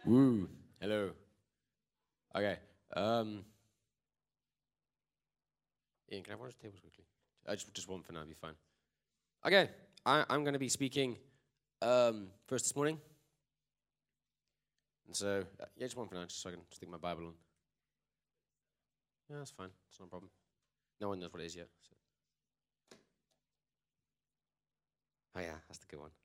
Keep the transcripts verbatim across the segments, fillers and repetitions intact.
Woo. Hello. Okay. Um, Ian, can I have one of those tables quickly? Uh, just, just one for now, it'll be fine. Okay. I, I'm going to be speaking um, first this morning. And so, uh, yeah, just one for now, just so I can stick my Bible on. Yeah, that's fine. It's not a problem. No one knows what it is yet. So. Oh, yeah, that's the good one.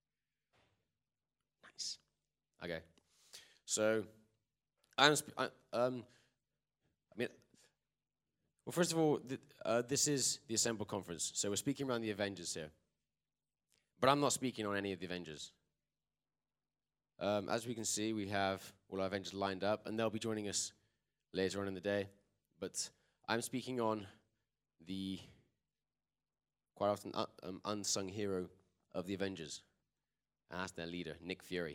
Nice. Okay. So, I'm, sp- I, um, I mean, well, first of all, th- uh, this is the Assemble Conference. So we're speaking around the Avengers here. But I'm not speaking on any of the Avengers. Um, as we can see, we have all our Avengers lined up, and they'll be joining us later on in the day. But I'm speaking on the quite often uh, um, unsung hero of the Avengers, and that's their leader, Nick Fury.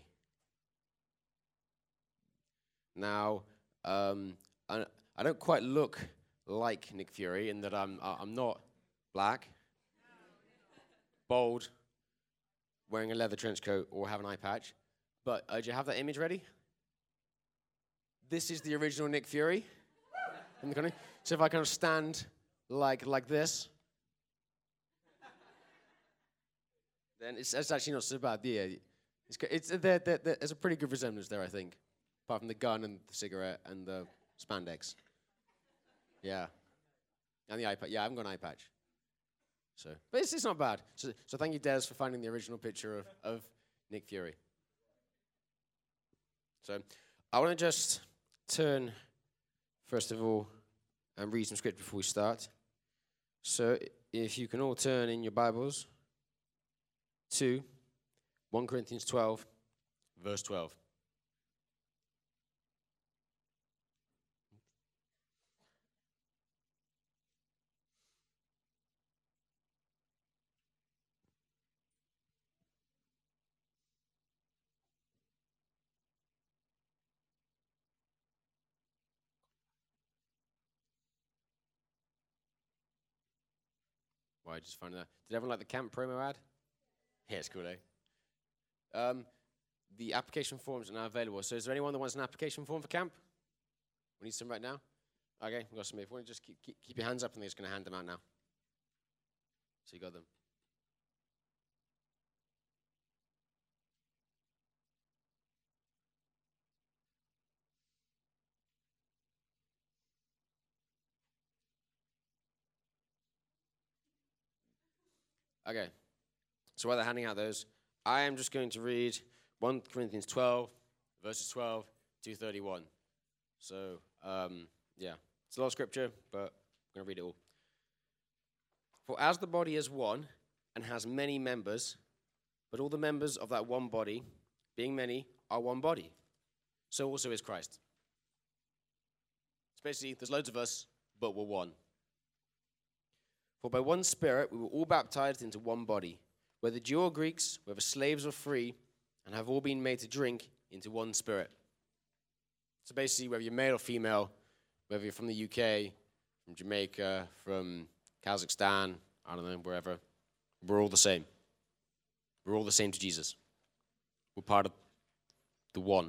Now, um, I, I don't quite look like Nick Fury in that I'm I'm not black, bald, wearing a leather trench coat, or have an eye patch. But uh, do you have that image ready? This is the original Nick Fury. In the country. So if I kind of stand like like this, then it's, it's actually not so bad. Yeah, it's it's there, there, there's a pretty good resemblance there, I think, apart from the gun and the cigarette and the spandex. Yeah, and the eye patch. Yeah, I haven't got an eye patch. So, but it's, it's not bad. So, so thank you, Des, for finding the original picture of, of Nick Fury. So, I want to just turn, first of all, and read some scripture before we start. So, if you can all turn in your Bibles to First Corinthians twelve, verse twelve. Why, I just found that. Did everyone like the camp promo ad? Yeah, it's cool, eh? Um, the application forms are now available. So is there anyone that wants an application form for camp? We need some right now? Okay, we've got some. If you want to just keep, keep, keep your hands up, and they're just going to hand them out now. So you got them. Okay, so while they're handing out those, I am just going to read First Corinthians twelve, verses twelve to thirty-one. So, um, yeah, it's a lot of scripture, but I'm going to read it all. For as the body is one and has many members, but all the members of that one body, being many, are one body, so also is Christ. So basically, there's loads of us, but we're one. For by one Spirit we were all baptized into one body, whether Jew or Greeks, whether slaves or free, and have all been made to drink into one Spirit. So basically, whether you're male or female, whether you're from the U K, from Jamaica, from Kazakhstan, I don't know, wherever, we're all the same. We're all the same to Jesus. We're part of the one.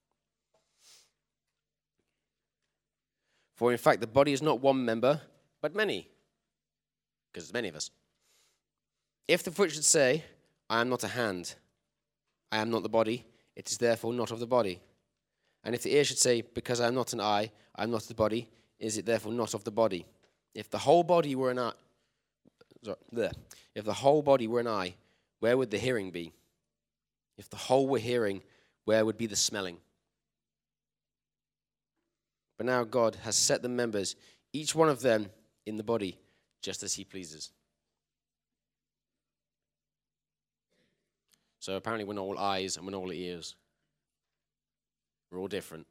For in fact, the body is not one member, but many, because there's many of us. If the foot should say, I am not a hand, I am not the body, it is therefore not of the body. And if the ear should say, because I am not an eye, I am not the body, is it therefore not of the body? If the whole body were an eye, sorry, there. If the whole body were an eye, where would the hearing be? If the whole were hearing, where would be the smelling? But now God has set the members, each one of them, in the body, just as he pleases. So apparently we're not all eyes and we're not all ears. We're all different.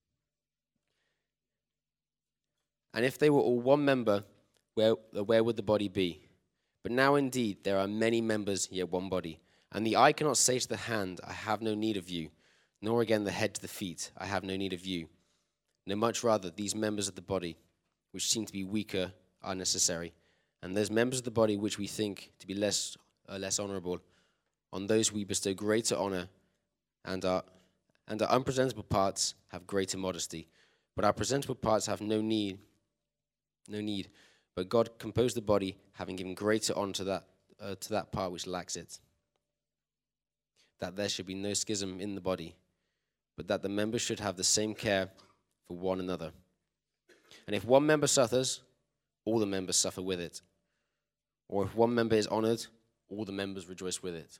And if they were all one member, where, where would the body be? But now indeed there are many members, yet one body. And the eye cannot say to the hand, I have no need of you, nor again the head to the feet, I have no need of you. No, much rather, these members of the body, which seem to be weaker, are necessary. And those members of the body which we think to be less uh, less honorable, on those we bestow greater honor, and are and our unpresentable parts have greater modesty. But our presentable parts have no need, no need. But God composed the body, having given greater honor to that, uh, to that part which lacks it, that there should be no schism in the body, but that the members should have the same care for one another. And if one member suffers, all the members suffer with it. Or if one member is honored, all the members rejoice with it.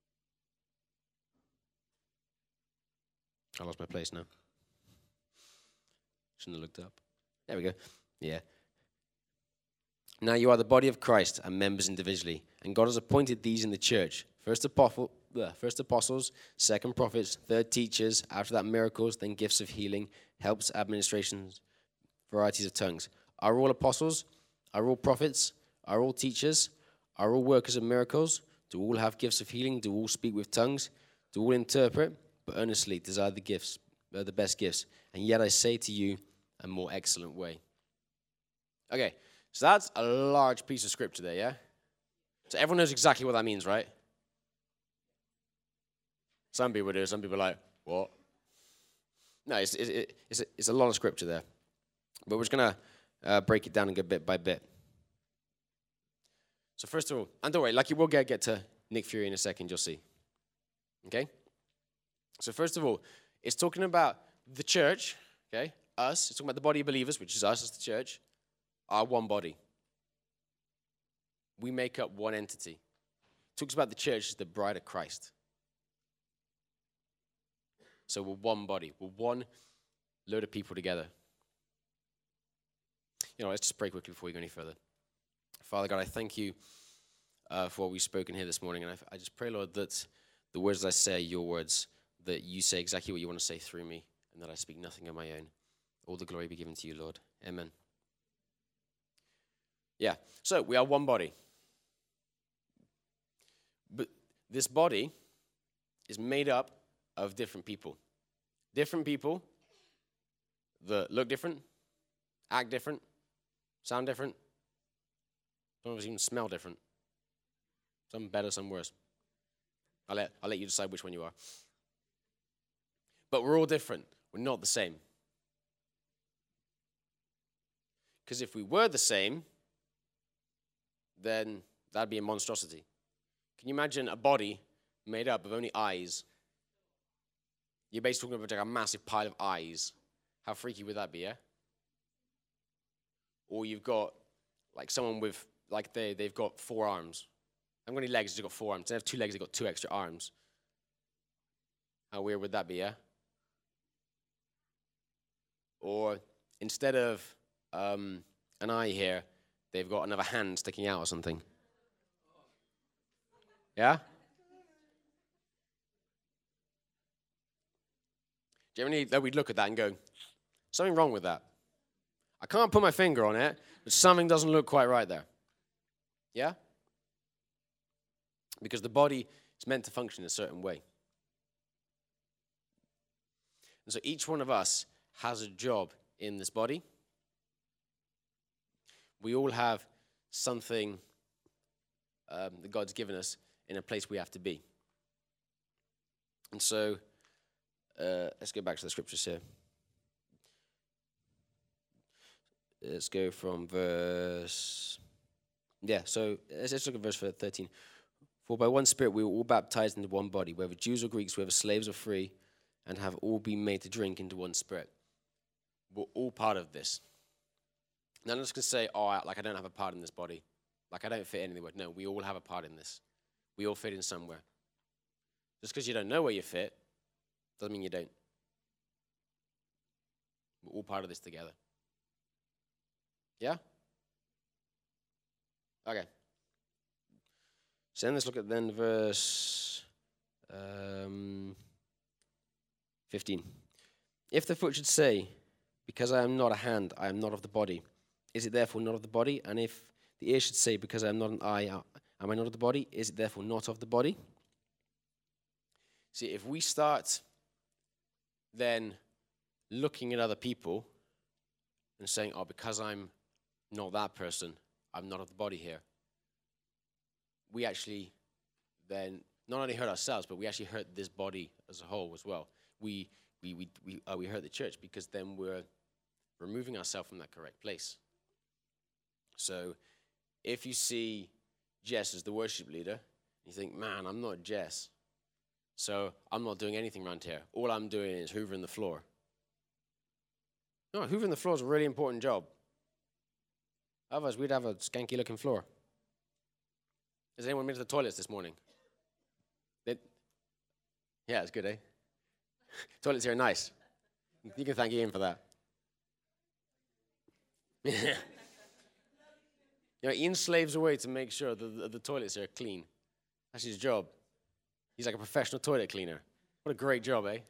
I lost my place now. Shouldn't have looked up. There we go. Yeah. Now you are the body of Christ and members individually. And God has appointed these in the church. First, apostle, first apostles, second prophets, third teachers, after that miracles, then gifts of healing, helps, administrations, varieties of tongues. Are all apostles? Are all prophets? Are all teachers? Are all workers of miracles? Do all have gifts of healing? Do all speak with tongues? Do all interpret? But earnestly desire the gifts, uh, the best gifts. And yet I say to you, a more excellent way. Okay, so that's a large piece of scripture there, yeah? So everyone knows exactly what that means, right? Some people do, some people are like, what? No, it's, it's, it's, a, it's a lot of scripture there. But we're just going to uh, break it down and go bit by bit. So first of all, and don't worry, like you will get, get to Nick Fury in a second, you'll see. Okay? So first of all, it's talking about the church, okay, us. It's talking about the body of believers, which is us as the church, are one body. We make up one entity. It talks about the church as the bride of Christ. So we're one body. We're one load of people together. You know, let's just pray quickly before we go any further. Father God, I thank you uh, for what we've spoken here this morning. And I, I just pray, Lord, that the words I say are your words, that you say exactly what you want to say through me, and that I speak nothing of my own. All the glory be given to you, Lord. Amen. Yeah, so we are one body. But this body is made up of different people. Different people that look different, act different, sound different. Some of us even smell different. Some better, some worse. I'll let, I'll let you decide which one you are. But we're all different. We're not the same. Because if we were the same, then that'd be a monstrosity. Can you imagine a body made up of only eyes? You're basically talking about like a massive pile of eyes. How freaky would that be, yeah? Or you've got like someone with, like they, they've got four arms. They haven't got any legs, they've got four arms. They have two legs, they've got two extra arms. How weird would that be, yeah? Or instead of um, an eye here, they've got another hand sticking out or something. Yeah? Generally, that we'd look at that and go, something wrong with that. I can't put my finger on it, but something doesn't look quite right there. Yeah? Because the body is meant to function in a certain way. And so each one of us has a job in this body. We all have something um, that God's given us in a place we have to be. And so, uh, let's go back to the scriptures here. Let's go from verse, yeah, so let's, let's look at verse thirteen. For by one Spirit we were all baptized into one body, whether Jews or Greeks, whether slaves or free, and have all been made to drink into one Spirit. We're all part of this. Now I'm just going to say, oh, like I don't have a part in this body. Like I don't fit anywhere. No, we all have a part in this. We all fit in somewhere. Just because you don't know where you fit, doesn't mean you don't. We're all part of this together. Yeah? Okay. So then let's look at then verse um, fifteen. If the foot should say, because I am not a hand, I am not of the body, is it therefore not of the body? And if the ear should say, because I am not an eye, am I not of the body? Is it therefore not of the body? See, if we start then looking at other people and saying, oh, because I'm not that person, I'm not of the body here, we actually then not only hurt ourselves, but we actually hurt this body as a whole as well. We we, we, we, uh, we hurt the church, because then we're removing ourselves from that correct place. So if you see Jess as the worship leader, you think, man, I'm not Jess, so I'm not doing anything around here. All I'm doing is hoovering the floor. No, hoovering the floor is a really important job. Otherwise, we'd have a skanky-looking floor. Has anyone been to the toilets this morning? They, yeah, it's good, eh? Toilets here are nice. You can thank Ian for that. You know, Ian slaves away to make sure that the, the toilets are clean. That's his job. He's like a professional toilet cleaner. What a great job, eh?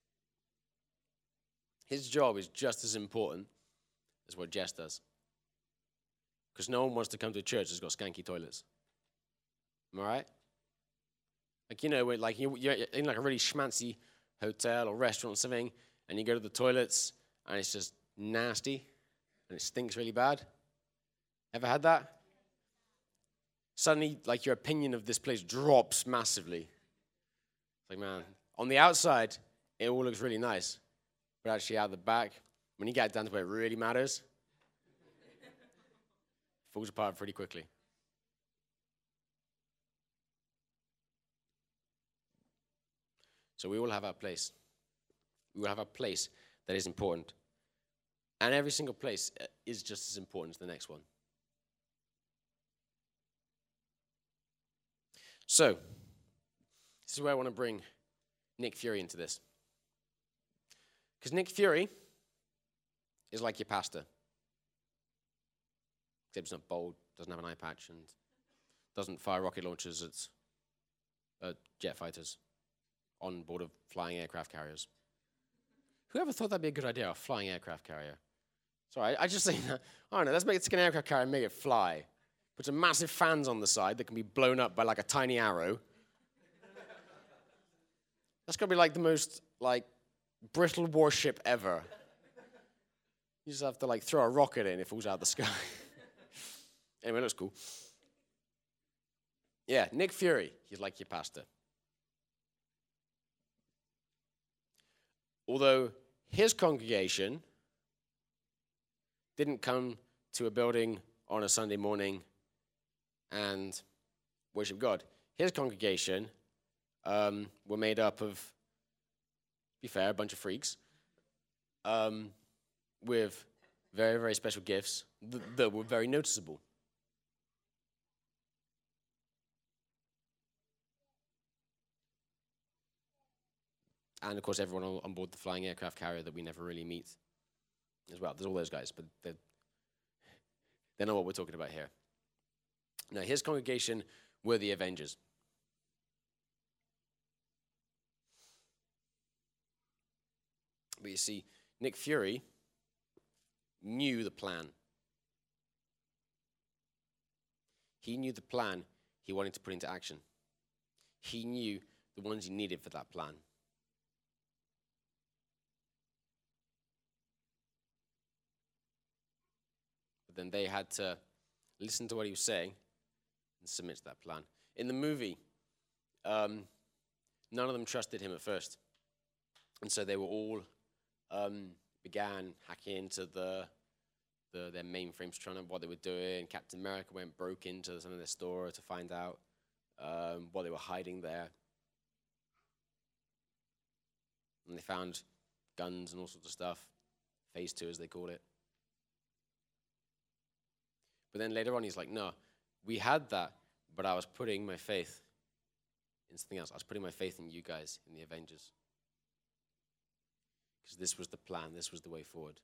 His job is just as important as what Jess does. Because no one wants to come to a church that's got skanky toilets. Am I right? Like, you know, when, like you, you're in like a really schmancy hotel or restaurant or something, and you go to the toilets, and it's just nasty, and it stinks really bad. Ever had that? Suddenly, like, your opinion of this place drops massively. It's like, man, on the outside, it all looks really nice. But actually, out the back, when you get down to where it really matters, it falls apart pretty quickly. So we all have our place. We will have a place that is important. And every single place is just as important as the next one. So, this is where I want to bring Nick Fury into this. Because Nick Fury is like your pastor. Except he's not bold, doesn't have an eye patch, and doesn't fire rocket launchers at uh, jet fighters on board of flying aircraft carriers. Whoever thought that'd be a good idea, a flying aircraft carrier? Sorry, I, I just think, I don't know, let's make it, take an aircraft carrier and make it fly. Put some massive fans on the side that can be blown up by like a tiny arrow. That's going to be like the most, like, brittle warship ever. You just have to, like, throw a rocket in if it falls out of the sky. Anyway, it looks cool. Yeah, Nick Fury, he's like your pastor. Although his congregation didn't come to a building on a Sunday morning and worship God. His congregation um, were made up of, to be fair, a bunch of freaks um, with very, very special gifts th- that were very noticeable. And, of course, everyone on, on board the flying aircraft carrier that we never really meet as well. There's all those guys, but they're, they're not what we're talking about here. Now, his congregation were the Avengers. But you see, Nick Fury knew the plan. He knew the plan he wanted to put into action. He knew the ones he needed for that plan. But then they had to listen to what he was saying and submit to that plan. In the movie, um, none of them trusted him at first. And so they were all um, began hacking into the, the their mainframes, trying to what they were doing. Captain America went broke into some of their store to find out um, what they were hiding there. And they found guns and all sorts of stuff. Phase two, as they call it. But then later on, he's like, no, we had that, but I was putting my faith in something else. I was putting my faith in you guys, in the Avengers. Because this was the plan. This was the way forward.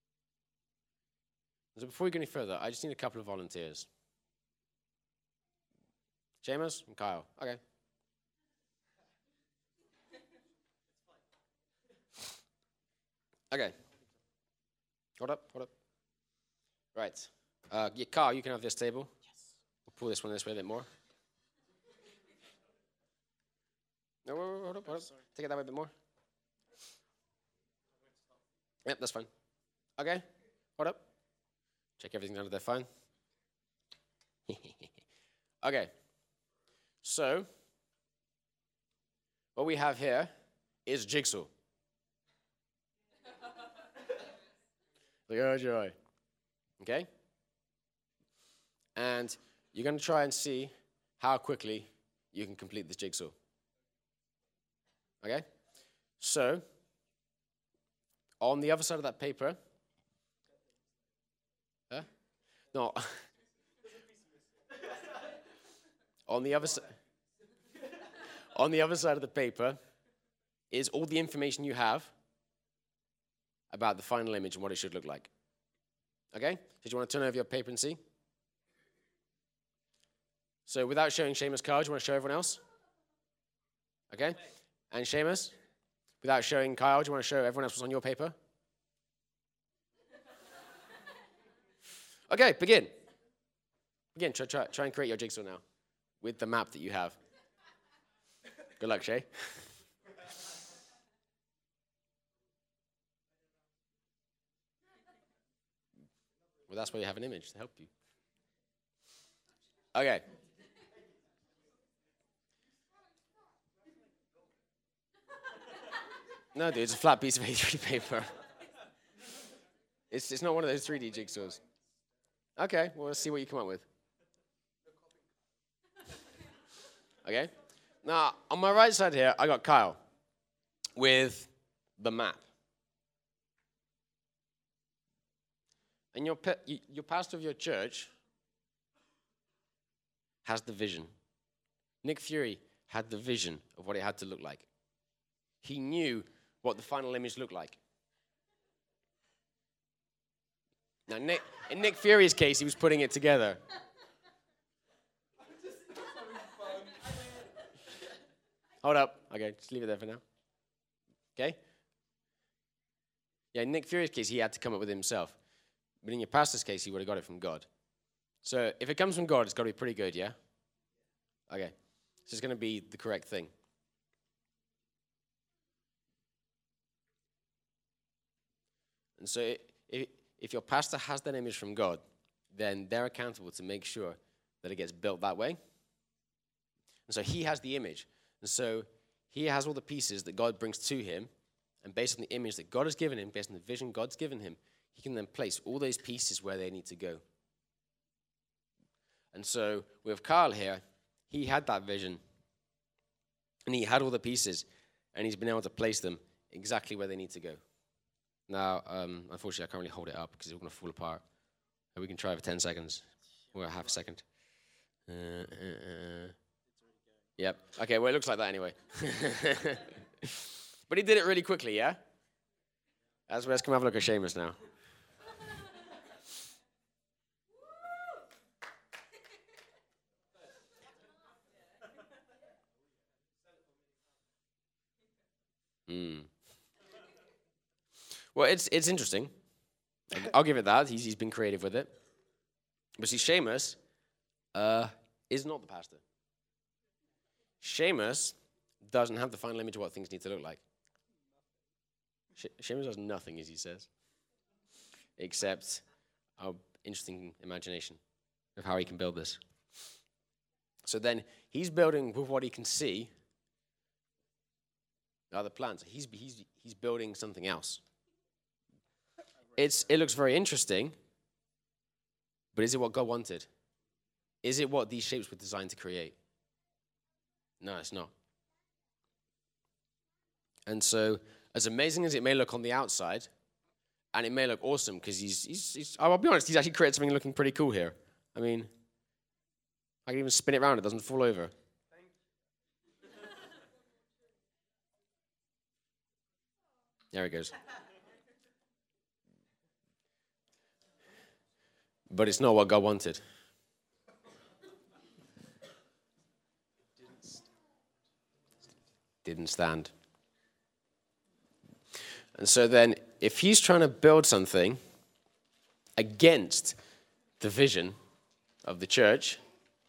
So before we go any further, I just need a couple of volunteers. Seamus and Kyle. Okay. Okay. Hold up, hold up. Right. Uh, yeah, Carl, you can have this table. Yes. We'll pull this one this way a bit more. No, hold up, hold up. Sorry. Take it that way a bit more. Yep, that's fine. Okay, hold up. Check everything's under there fine. Okay, so what we have here is jigsaw. Like, oh, joy. Okay? And you're going to try and see how quickly you can complete this jigsaw. Okay? So, on the other side of that paper, huh? No. on the other side, on the other side of the paper is all the information you have about the final image and what it should look like. Okay? So, do you want to turn over your paper and see? So, without showing Seamus' card, do you want to show everyone else? Okay? And Seamus, without showing Kyle, do you want to show everyone else what's on your paper? Okay, begin. Begin. Try, try, try and create your jigsaw now with the map that you have. Good luck, Shay. Well, that's why you have an image to help you. Okay. No, dude, it's a flat piece of A three paper. It's, it's not one of those three D jigsaws. Okay, well, let's see what you come up with. Okay? Now, on my right side here, I got Kyle with the map. And your, your pastor of your church has the vision. Nick Fury had the vision of what it had to look like. He knew what the final image looked like. Now, Nick, in Nick Fury's case, he was putting it together. Hold up. Okay, just leave it there for now. Okay? Yeah, in Nick Fury's case, he had to come up with it himself. But in your pastor's case, he would have got it from God. So if it comes from God, it's got to be pretty good, yeah? Okay. So it's going to be the correct thing. And so if, if your pastor has that image from God, then they're accountable to make sure that it gets built that way. And so he has the image. And so he has all the pieces that God brings to him. And based on the image that God has given him, based on the vision God's given him, he can then place all those pieces where they need to go. And so with Carl here, he had that vision. And he had all the pieces. And he's been able to place them exactly where they need to go. Now, um, unfortunately, I can't really hold it up because it's all going to fall apart. We can try for ten seconds. Or half a second. Uh, uh, uh. Yep. Okay, well, it looks like that anyway. But he did it really quickly, yeah? As well, let's come have a look at Seamus now. Hmm. Well, it's it's interesting. I'll give it that. He's he's been creative with it. But see, Seamus uh, is not the pastor. Seamus doesn't have the final image of what things need to look like. She- Seamus has nothing, as he says, except our interesting imagination of how he can build this. So then he's building with what he can see. Other plans. He's he's he's building something else. It's it looks very interesting, but is it what God wanted? Is it what these shapes were designed to create? No, it's not. And so, as amazing as it may look on the outside, and it may look awesome because he's, he's, he's, I'll be honest, he's actually created something looking pretty cool here. I mean, I can even spin it around, it doesn't fall over. There it goes. But it's not what God wanted. Didn't stand. And so then, if he's trying to build something against the vision of the church,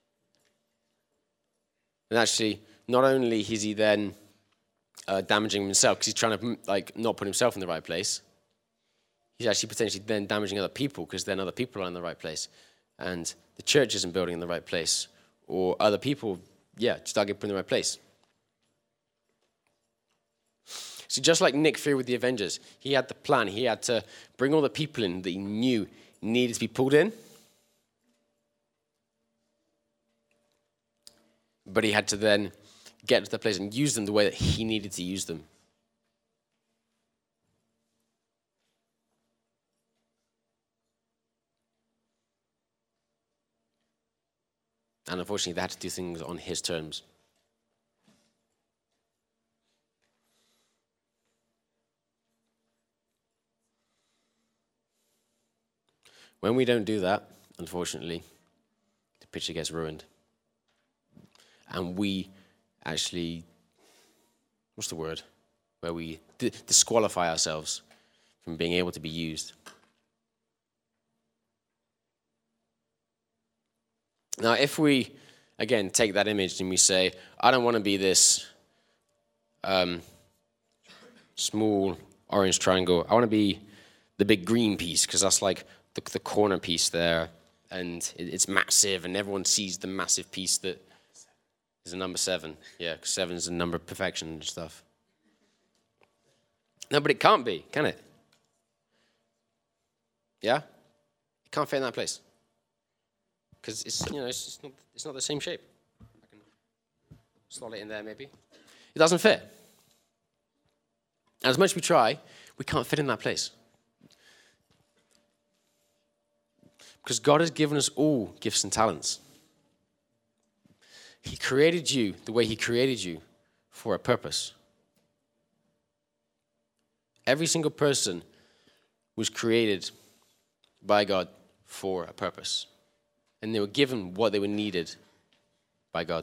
then actually, not only is he then uh, damaging himself because he's trying to like not put himself in the right place, he's actually potentially then damaging other people because then other people are in the right place, and the church isn't building in the right place, or other people, yeah, just aren't put in the right place. See, just like Nick Fury with the Avengers, he had the plan. He had to bring all the people in that he knew needed to be pulled in. But he had to then get to the place and use them the way that he needed to use them. And unfortunately, they had to do things on his terms. When we don't do that, unfortunately, the picture gets ruined. And we actually, what's the word? Where we d- disqualify ourselves from being able to be used. Now, if we, again, take that image and we say, I don't want to be this um, small orange triangle. I want to be the big green piece, because that's like the, the corner piece there, and it, it's massive, and everyone sees the massive piece that is a number seven. Yeah, because seven is a number of perfection and stuff. No, but it can't be, can it? Yeah? It can't fit in that place. Because it's, you know, it's, it's not it's not the same shape. I can slot it in there maybe. It doesn't fit. As much as we try, we can't fit in that place. Because God has given us all gifts and talents. He created you the way he created you for a purpose. Every single person was created by God for a purpose. And they were given what they were needed by God.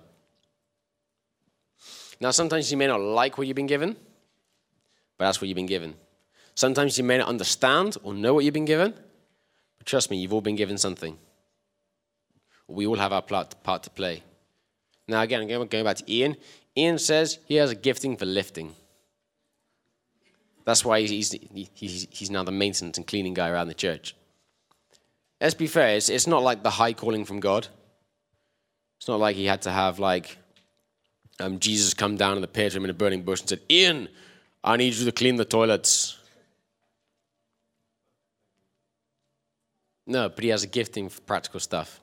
Now, sometimes you may not like what you've been given, but that's what you've been given. Sometimes you may not understand or know what you've been given, but trust me, you've all been given something. We all have our part to play. Now, again, going back to Ian. Ian says he has a gifting for lifting. That's why he's, he's, he's now the maintenance and cleaning guy around the church. Let's be fair, it's, it's not like the high calling from God. It's not like he had to have, like, um, Jesus come down and appear to him in a burning bush and said, Ian, I need you to clean the toilets. No, but he has a gifting for practical stuff.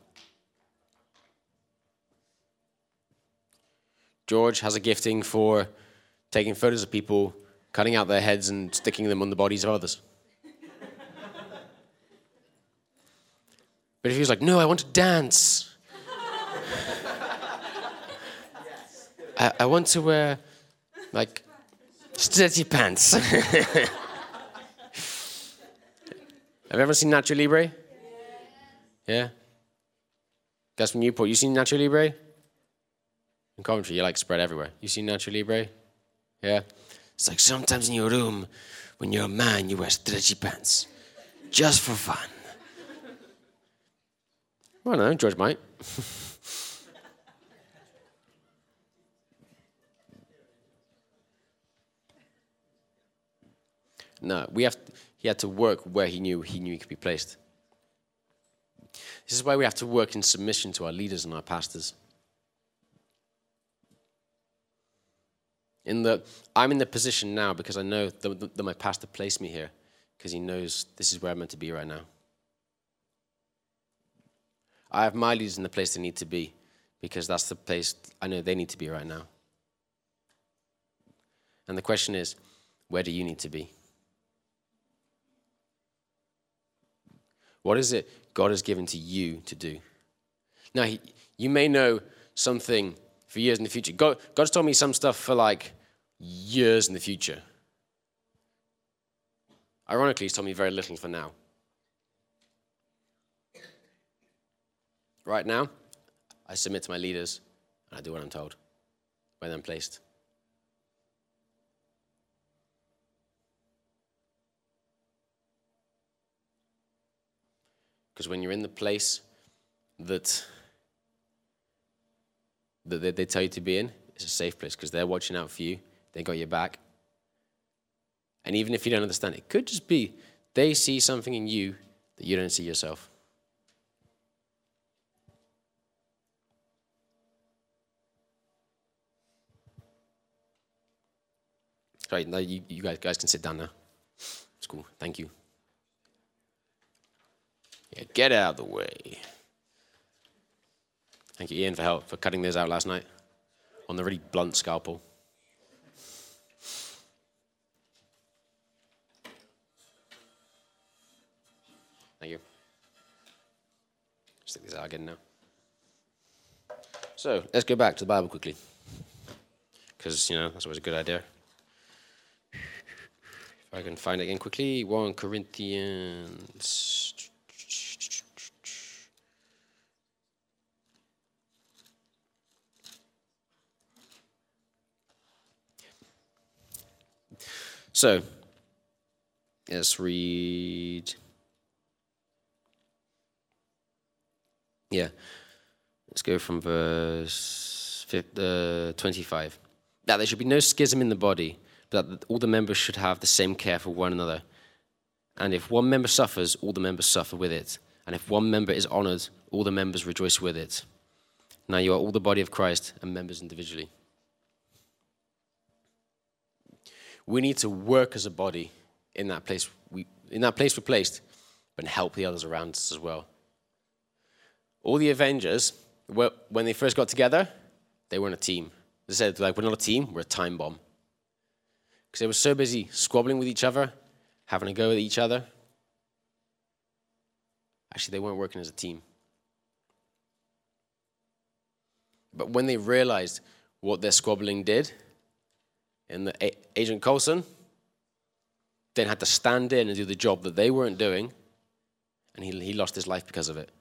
George has a gifting for taking photos of people, cutting out their heads and sticking them on the bodies of others. But if he was like, no, I want to dance. I, I want to wear, like, stretchy pants. Have you ever seen Nacho Libre? Yeah? Guys from Newport, you seen Nacho Libre? In Coventry, you like spread everywhere. You seen Nacho Libre? Yeah? It's like sometimes in your room, when you're a man, you wear stretchy pants. Just for fun. I don't know, George might. No, we have. To, he had to work where he knew he knew he could be placed. This is why we have to work in submission to our leaders and our pastors. In the, I'm in the position now because I know that, that my pastor placed me here because he knows this is where I'm meant to be right now. I have my leaders in the place they need to be because that's the place I know they need to be right now. And the question is, where do you need to be? What is it God has given to you to do? Now, he, you may know something for years in the future. God, God's told me some stuff for like years in the future. Ironically, he's told me very little for now. Right now, I submit to my leaders and I do what I'm told, where I'm placed. Because when you're in the place that, that they, they tell you to be in, it's a safe place because they're watching out for you. They got your back. And even if you don't understand, it could just be they see something in you that you don't see yourself. Sorry, no, you, you guys, guys can sit down now. It's cool. Thank you. Yeah, get out of the way. Thank you, Ian, for help for cutting this out last night on the really blunt scalpel. Thank you. Stick this out again now. So let's go back to the Bible quickly, because you know that's always a good idea. If I can find it again quickly, First Corinthians. So let's read. Yeah, let's go from verse twenty-five. That there should be no schism in the body, but that all the members should have the same care for one another. And if one member suffers, all the members suffer with it. And if one member is honored, all the members rejoice with it. Now you are all the body of Christ and members individually. We need to work as a body in that place we in that place we're placed, but help the others around us as well. All the Avengers, when they first got together, they weren't a team. They said, like, we're not a team, we're a time bomb. Because they were so busy squabbling with each other, having a go at each other. Actually, they weren't working as a team. But when they realized what their squabbling did, and the A- Agent Coulson then had to stand in and do the job that they weren't doing, and he, he lost his life because of it.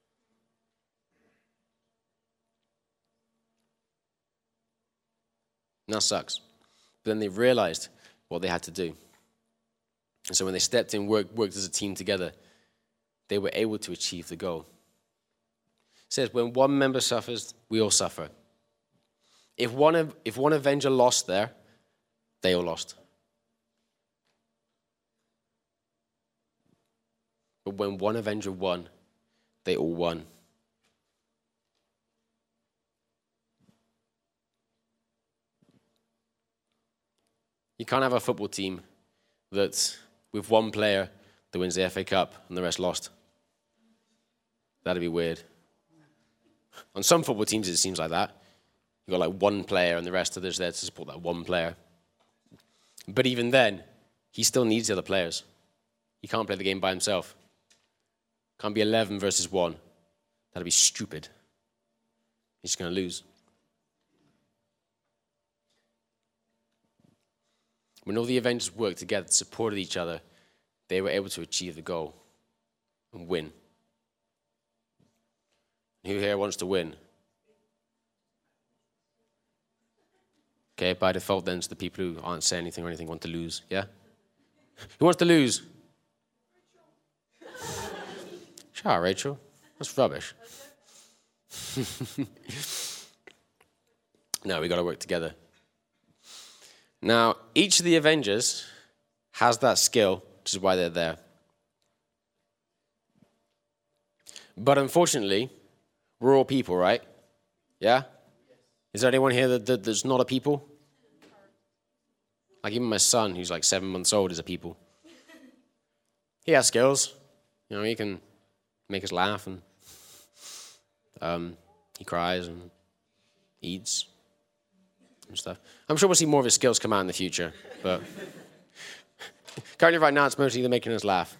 And that sucks. But then they realized what they had to do. And so when they stepped in, worked, worked as a team together, they were able to achieve the goal. It says, when one member suffers, we all suffer. If one, if one Avenger lost there, they all lost. But when one Avenger won, they all won. You can't have a football team that's with one player that wins the F A Cup and the rest lost. That'd be weird. On some football teams, it seems like that. You've got like one player and the rest of us there to support that one player. But even then, he still needs the other players. He can't play the game by himself. Can't be eleven versus one. That'd be stupid. He's just going to lose. When all the Avengers worked together, supported each other, they were able to achieve the goal and win. Who here wants to win? Okay, by default then, it's the people who aren't saying anything or anything want to lose, yeah? Who wants to lose? Shut up, Rachel. That's rubbish. No, we got to work together. Now, each of the Avengers has that skill, which is why they're there. But unfortunately, we're all people, right? Yeah? Is there anyone here that, that that's not a people? Like even my son, who's like seven months old, is a people. He has skills. You know, he can make us laugh, and um, he cries and eats and stuff. I'm sure we'll see more of his skills come out in the future, but currently right now it's mostly they're making us laugh.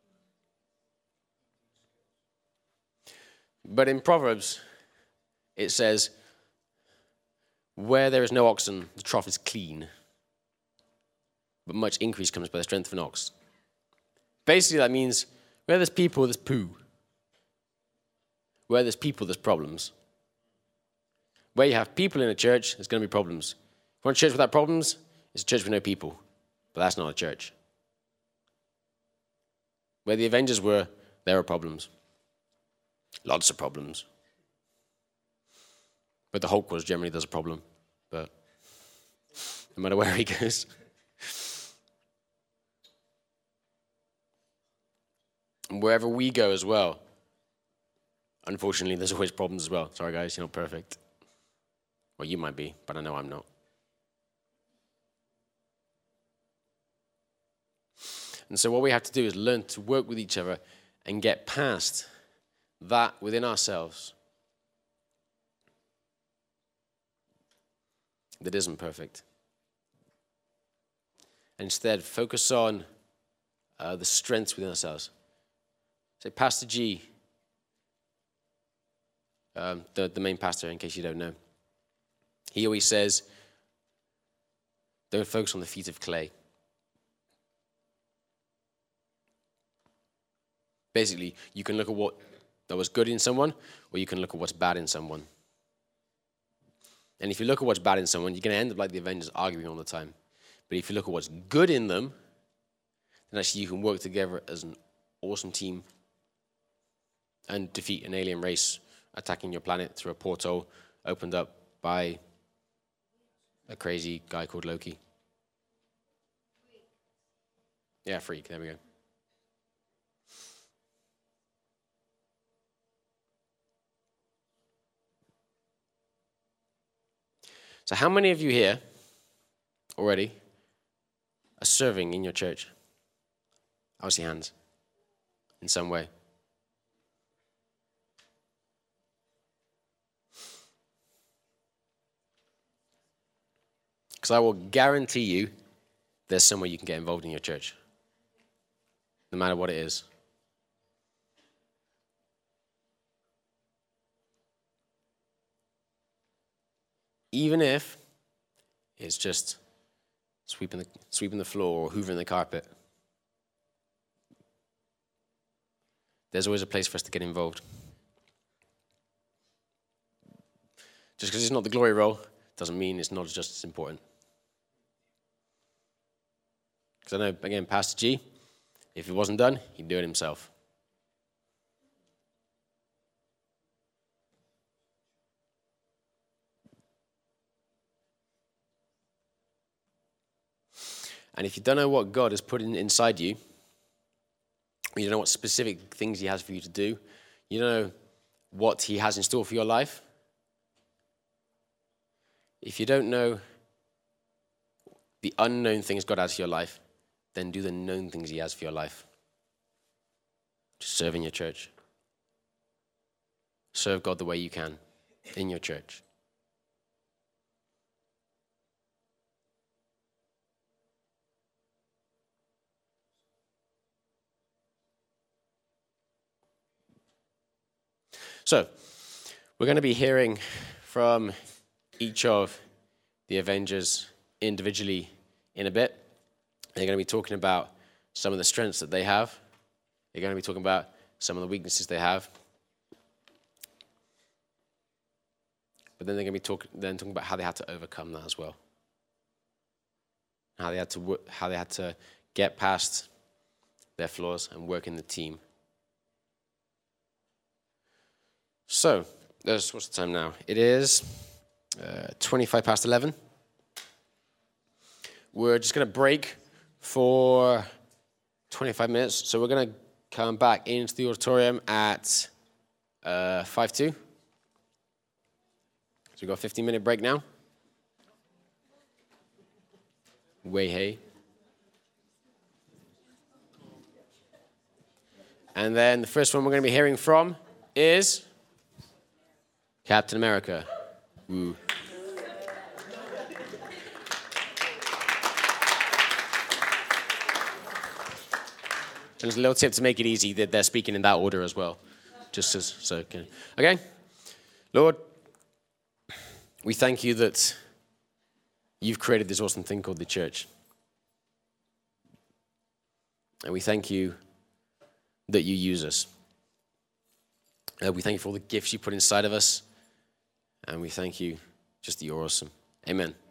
But in Proverbs, it says, where there is no oxen, the trough is clean, but much increase comes by the strength of an ox. Basically, that means where there's people, there's poo. Where there's people, there's problems. Where you have people in a church, there's going to be problems. If you want a church without problems, it's a church with no people. But that's not a church. Where the Avengers were, there were problems. Lots of problems. But the Hulk was generally there's a problem. But no matter where he goes. And wherever we go as well, unfortunately, there's always problems as well. Sorry, guys, you're not perfect. Well, you might be, but I know I'm not. And so what we have to do is learn to work with each other and get past that within ourselves that isn't perfect. And instead, focus on uh, the strengths within ourselves. Say, Pastor G, um, the, the main pastor, in case you don't know, he always says, don't focus on the feet of clay. Basically, you can look at what that was good in someone, or you can look at what's bad in someone. And if you look at what's bad in someone, you're going to end up like the Avengers, arguing all the time. But if you look at what's good in them, then actually you can work together as an awesome team and defeat an alien race attacking your planet through a portal opened up by a crazy guy called Loki. Yeah, freak. There we go. So how many of you here already are serving in your church? I'll see hands in some way. Because I will guarantee you there's somewhere you can get involved in your church, no matter what it is. Even if it's just sweeping the, sweeping the floor or hoovering the carpet, there's always a place for us to get involved. Just because it's not the glory role doesn't mean it's not just as important. Because I know, again, Pastor G, if it wasn't done, he'd do it himself. And if you don't know what God has put in, inside you, you don't know what specific things he has for you to do, you don't know what he has in store for your life, if you don't know the unknown things God has for your life, then do the known things he has for your life. Just serve in your church. Serve God the way you can in your church. So, we're going to be hearing from each of the Avengers individually in a bit. They're going to be talking about some of the strengths that they have. They're going to be talking about some of the weaknesses they have. But then they're going to be talk, then talking about how they had to overcome that as well. How they had to how they had to get past their flaws and work in the team. So, there's, what's the time now? It is uh, twenty-five past eleven. We're just going to break for twenty-five minutes. So we're going to come back into the auditorium at uh, five two. So we've got a fifteen-minute break now. Way hey. And then the first one we're going to be hearing from is Captain America. Woo. And there's a little tip to make it easy that they're speaking in that order as well. Just as, so, okay. Okay? Lord, we thank you that you've created this awesome thing called the church. And we thank you that you use us. Uh, we thank you for all the gifts you put inside of us. And we thank you just that you're awesome. Amen.